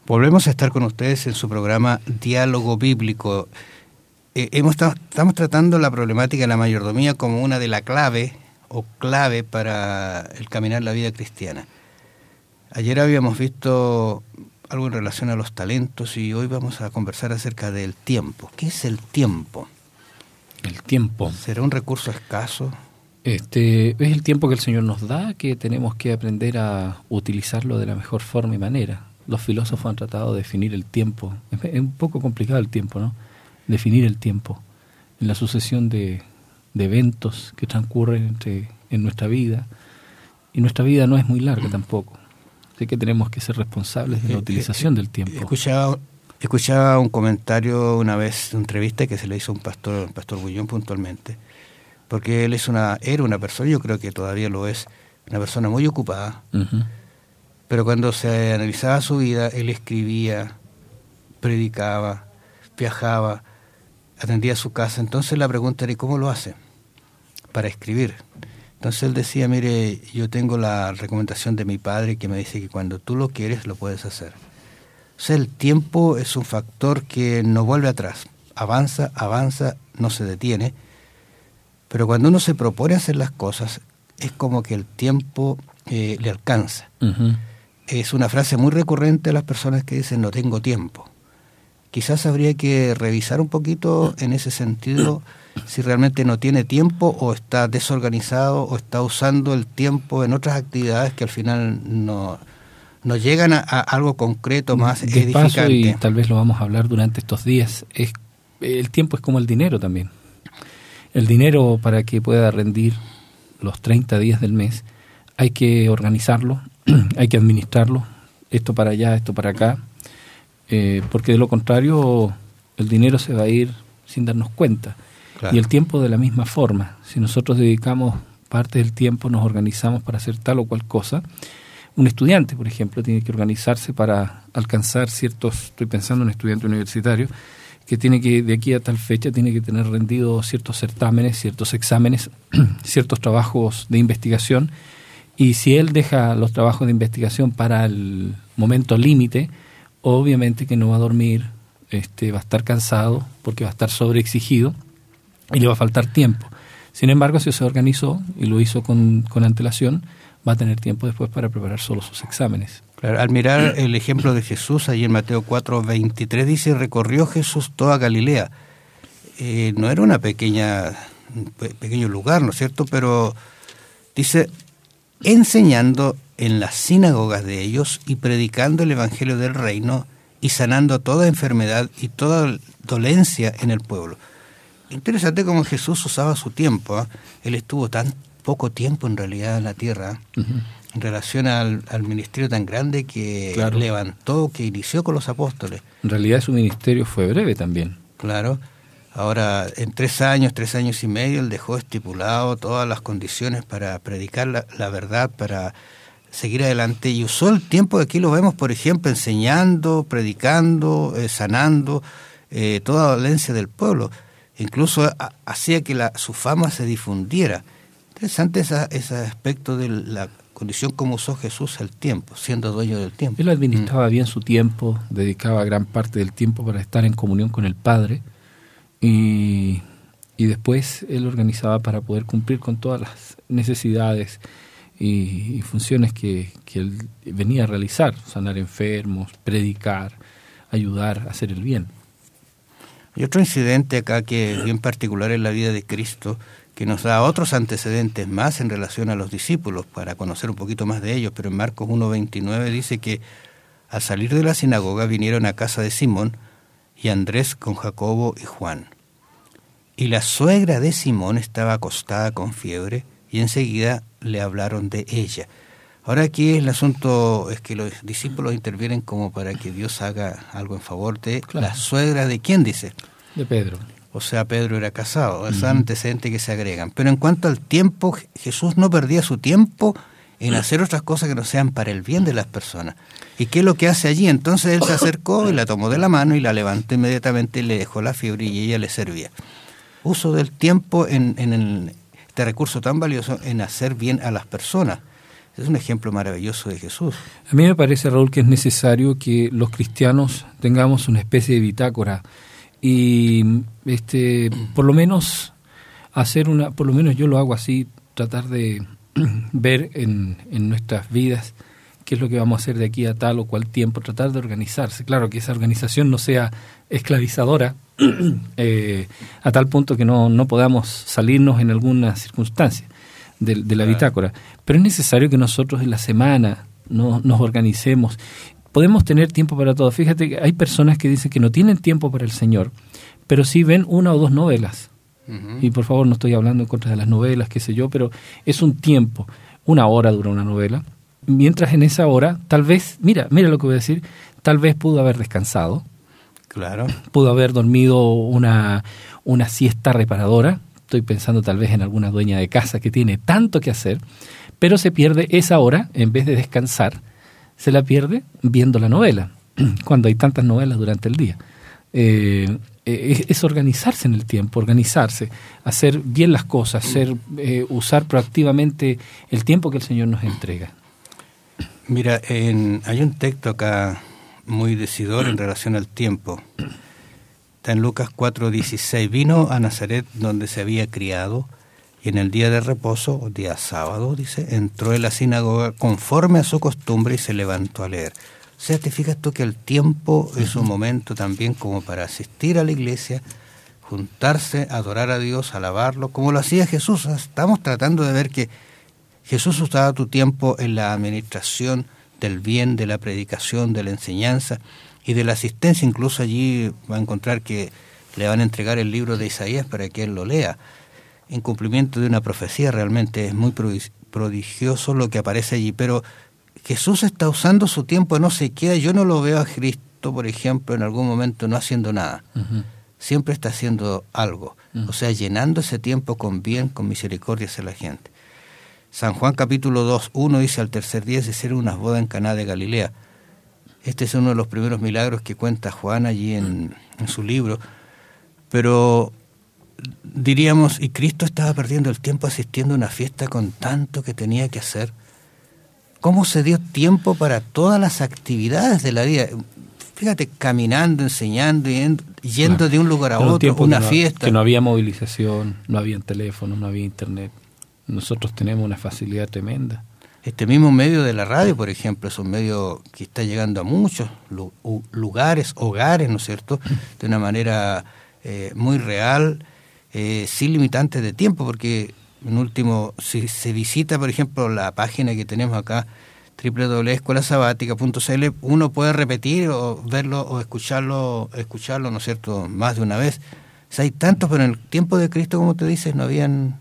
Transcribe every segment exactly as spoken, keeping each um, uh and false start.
Volvemos a estar con ustedes en su programa Diálogo Bíblico. Eh, hemos estamos tratando la problemática de la mayordomía como una de las clave o clave para el caminar la vida cristiana. Ayer habíamos visto algo en relación a los talentos y hoy vamos a conversar acerca del tiempo. ¿Qué es el tiempo? El tiempo. ¿Será un recurso escaso? Este, es el tiempo que el Señor nos da, que tenemos que aprender a utilizarlo de la mejor forma y manera. Los filósofos han tratado de definir el tiempo. Es un poco complicado el tiempo, ¿no? Definir el tiempo en la sucesión de, de eventos que transcurren entre, en nuestra vida. Y nuestra vida no es muy larga tampoco. Así que tenemos que ser responsables de la utilización del tiempo. Escuchaba, escuchaba un comentario una vez, una entrevista que se le hizo a un pastor, pastor Bullón puntualmente, porque él es una, era una persona, yo creo que todavía lo es, una persona muy ocupada. Uh-huh. Pero cuando se analizaba su vida, él escribía, predicaba, viajaba, atendía a su casa. Entonces la pregunta era, ¿y cómo lo hace para escribir? Entonces él decía, mire, yo tengo la recomendación de mi padre que me dice que cuando tú lo quieres, lo puedes hacer. O sea, el tiempo es un factor que no vuelve atrás. Avanza, avanza, no se detiene. Pero cuando uno se propone hacer las cosas, es como que el tiempo eh, le alcanza. Uh-huh. Es una frase muy recurrente a las personas que dicen no tengo tiempo. Quizás habría que revisar un poquito en ese sentido si realmente no tiene tiempo o está desorganizado o está usando el tiempo en otras actividades que al final no, no llegan a, a algo concreto más de edificante. Paso, y tal vez lo vamos a hablar durante estos días, es, el tiempo es como el dinero también. El dinero, para que pueda rendir los treinta días del mes, hay que organizarlo, hay que administrarlo, esto para allá, esto para acá, eh, porque de lo contrario el dinero se va a ir sin darnos cuenta. Claro. Y el tiempo de la misma forma. Si nosotros dedicamos parte del tiempo, nos organizamos para hacer tal o cual cosa, un estudiante, por ejemplo, tiene que organizarse para alcanzar ciertos, estoy pensando en un estudiante universitario, que tiene que, de aquí a tal fecha, tiene que tener rendido ciertos certámenes, ciertos exámenes, ciertos trabajos de investigación. Y si él deja los trabajos de investigación para el momento límite, obviamente que no va a dormir, este, va a estar cansado porque va a estar sobreexigido y le va a faltar tiempo. Sin embargo, si se organizó y lo hizo con, con antelación, va a tener tiempo después para preparar solo sus exámenes. Claro, al mirar el ejemplo de Jesús, ahí en Mateo cuatro veintitrés dice, recorrió Jesús toda Galilea. Eh, no era una pequeña, un pequeño lugar, ¿no es cierto? Pero dice, enseñando en las sinagogas de ellos y predicando el evangelio del reino y sanando toda enfermedad y toda dolencia en el pueblo. Interesante cómo Jesús usaba su tiempo, ¿eh? Él estuvo tan poco tiempo en realidad en la tierra, uh-huh. en relación al, al ministerio tan grande que claro. levantó, que inició con los apóstoles. En realidad su ministerio fue breve también. Claro. Ahora, en tres años, tres años y medio, él dejó estipulado todas las condiciones para predicar la, la verdad, para seguir adelante, y usó el tiempo, aquí lo vemos, por ejemplo, enseñando, predicando, eh, sanando, eh, toda dolencia del pueblo. Incluso a, hacía que la, su fama se difundiera. Interesante esa, ese aspecto de la condición como usó Jesús el tiempo, siendo dueño del tiempo. Él administraba mm. bien su tiempo, dedicaba gran parte del tiempo para estar en comunión con el Padre, y, y después él organizaba para poder cumplir con todas las necesidades y, y funciones que, que él venía a realizar, sanar enfermos, predicar, ayudar, hacer el bien. Y otro incidente acá que es bien particular en la vida de Cristo, que nos da otros antecedentes más en relación a los discípulos, para conocer un poquito más de ellos, pero en Marcos uno veintinueve dice que al salir de la sinagoga vinieron a casa de Simón y Andrés con Jacobo y Juan. Y la suegra de Simón estaba acostada con fiebre y enseguida le hablaron de ella. Ahora aquí el asunto es que los discípulos intervienen como para que Dios haga algo en favor de claro. la suegra de quién dice. De Pedro. O sea, Pedro era casado, esos uh-huh. antecedentes que se agregan. Pero en cuanto al tiempo, Jesús no perdía su tiempo en hacer otras cosas que no sean para el bien de las personas. ¿Y qué es lo que hace allí? Entonces él se acercó y la tomó de la mano y la levantó inmediatamente y le dejó la fiebre y ella le servía. Uso del tiempo en, en el, este recurso tan valioso en hacer bien a las personas. Es un ejemplo maravilloso de Jesús. A mí me parece, Raúl, que es necesario que los cristianos tengamos una especie de bitácora y este por lo menos hacer una, por lo menos yo lo hago así, tratar de ver en, en nuestras vidas qué es lo que vamos a hacer de aquí a tal o cual tiempo, tratar de organizarse. Claro, que esa organización no sea esclavizadora eh, a tal punto que no, no podamos salirnos en alguna circunstancia de, de la claro. bitácora. Pero es necesario que nosotros en la semana no, nos organicemos. Podemos tener tiempo para todo. Fíjate que hay personas que dicen que no tienen tiempo para el Señor, pero sí ven una o dos novelas. Uh-huh. Y por favor, no estoy hablando en contra de las novelas, qué sé yo, pero es un tiempo. Una hora dura una novela. Mientras en esa hora, tal vez, mira, mira lo que voy a decir, tal vez pudo haber descansado. Claro. Pudo haber dormido una, una siesta reparadora. Estoy pensando tal vez en alguna dueña de casa que tiene tanto que hacer, pero se pierde esa hora, en vez de descansar, se la pierde viendo la novela, cuando hay tantas novelas durante el día. Eh, es, es organizarse en el tiempo, organizarse, hacer bien las cosas, hacer, eh, usar proactivamente el tiempo que el Señor nos entrega. Mira, en, hay un texto acá muy decidor en relación al tiempo. Está en Lucas cuatro dieciséis. Vino a Nazaret donde se había criado y en el día de reposo, o día sábado, dice, entró en la sinagoga conforme a su costumbre y se levantó a leer. O sea, te fijas tú que el tiempo es un momento también como para asistir a la iglesia, juntarse, adorar a Dios, alabarlo, como lo hacía Jesús. Estamos tratando de ver que Jesús usaba tu tiempo en la administración del bien, de la predicación, de la enseñanza y de la asistencia. Incluso allí va a encontrar que le van a entregar el libro de Isaías para que él lo lea. En cumplimiento de una profecía, realmente es muy prodigioso lo que aparece allí. Pero Jesús está usando su tiempo, no se queda. Yo no lo veo a Cristo, por ejemplo, en algún momento no haciendo nada. Uh-huh. Siempre está haciendo algo. Uh-huh. O sea, llenando ese tiempo con bien, con misericordia hacia la gente. San Juan capítulo dos, uno dice, al tercer día se hicieron unas bodas en Caná de Galilea. Este es uno de los primeros milagros que cuenta Juan allí en, en su libro. Pero diríamos, ¿y Cristo estaba perdiendo el tiempo asistiendo a una fiesta con tanto que tenía que hacer? ¿Cómo se dio tiempo para todas las actividades de la vida? Fíjate, caminando, enseñando, yendo, yendo claro. de un lugar a Pero otro, una que no, fiesta. Que no había movilización, no había teléfono, no había internet. Nosotros tenemos una facilidad tremenda. Este mismo medio de la radio, por ejemplo, es un medio que está llegando a muchos lugares, hogares, ¿no es cierto?, de una manera eh, muy real, eh, sin limitantes de tiempo, porque en último, si se visita, por ejemplo, la página que tenemos acá, doble u doble u doble u punto escuela sabática punto c l, uno puede repetir o verlo o escucharlo, escucharlo, ¿no es cierto?, más de una vez. O sea, hay tantos, pero en el tiempo de Cristo, como te dices, no habían...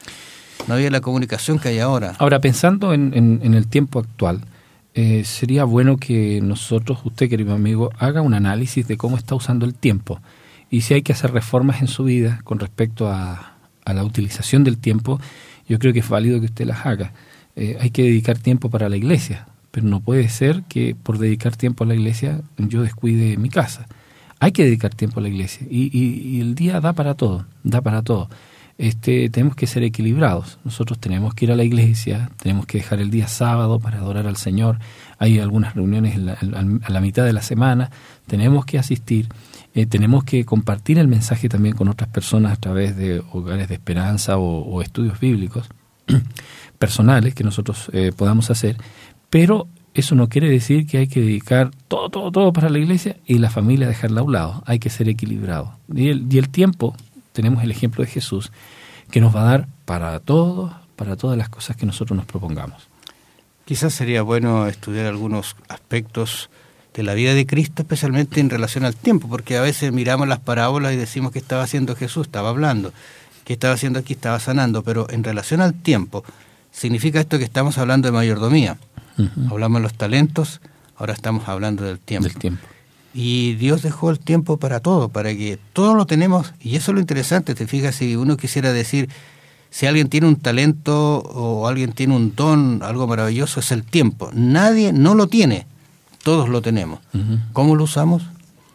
No había la comunicación que hay ahora. Ahora, pensando en, en, en el tiempo actual, eh, sería bueno que nosotros, usted, querido amigo, haga un análisis de cómo está usando el tiempo. Y si hay que hacer reformas en su vida con respecto a, a la utilización del tiempo, yo creo que es válido que usted las haga. Eh, hay que dedicar tiempo para la iglesia, pero no puede ser que por dedicar tiempo a la iglesia yo descuide mi casa. Hay que dedicar tiempo a la iglesia y, y, y el día da para todo, da para todo. Este, tenemos que ser equilibrados. Nosotros tenemos que ir a la iglesia, tenemos que dejar el día sábado para adorar al Señor. Hay algunas reuniones en la, en, a la mitad de la semana, tenemos que asistir, eh, tenemos que compartir el mensaje también con otras personas a través de hogares de esperanza o, o estudios bíblicos personales que nosotros eh, podamos hacer, pero eso no quiere decir que hay que dedicar todo, todo, todo para la iglesia y la familia dejarla a un lado. Hay que ser equilibrado. Y el, y el tiempo, tenemos el ejemplo de Jesús, que nos va a dar para todo, para todas las cosas que nosotros nos propongamos. Quizás sería bueno estudiar algunos aspectos de la vida de Cristo, especialmente en relación al tiempo, porque a veces miramos las parábolas y decimos que estaba haciendo Jesús, estaba hablando, que estaba haciendo aquí, estaba sanando, pero en relación al tiempo, significa esto que estamos hablando de mayordomía. Uh-huh. Hablamos de los talentos, ahora estamos hablando del tiempo. Del tiempo. Y Dios dejó el tiempo para todo, para que todo lo tenemos, y eso es lo interesante. Te fijas, si uno quisiera decir, si alguien tiene un talento o alguien tiene un don, algo maravilloso, es el tiempo. Nadie no lo tiene, todos lo tenemos. Uh-huh. ¿Cómo lo usamos?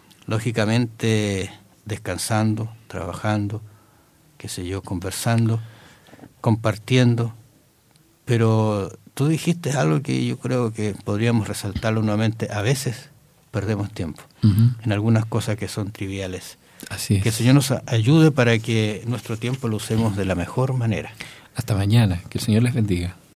Lógicamente descansando, trabajando, qué sé yo, conversando, compartiendo, pero tú dijiste algo que yo creo que podríamos resaltarlo nuevamente. A veces perdemos tiempo uh-huh. en algunas cosas que son triviales. Así es. Que el Señor nos ayude para que nuestro tiempo lo usemos de la mejor manera. Hasta mañana. Que el Señor les bendiga.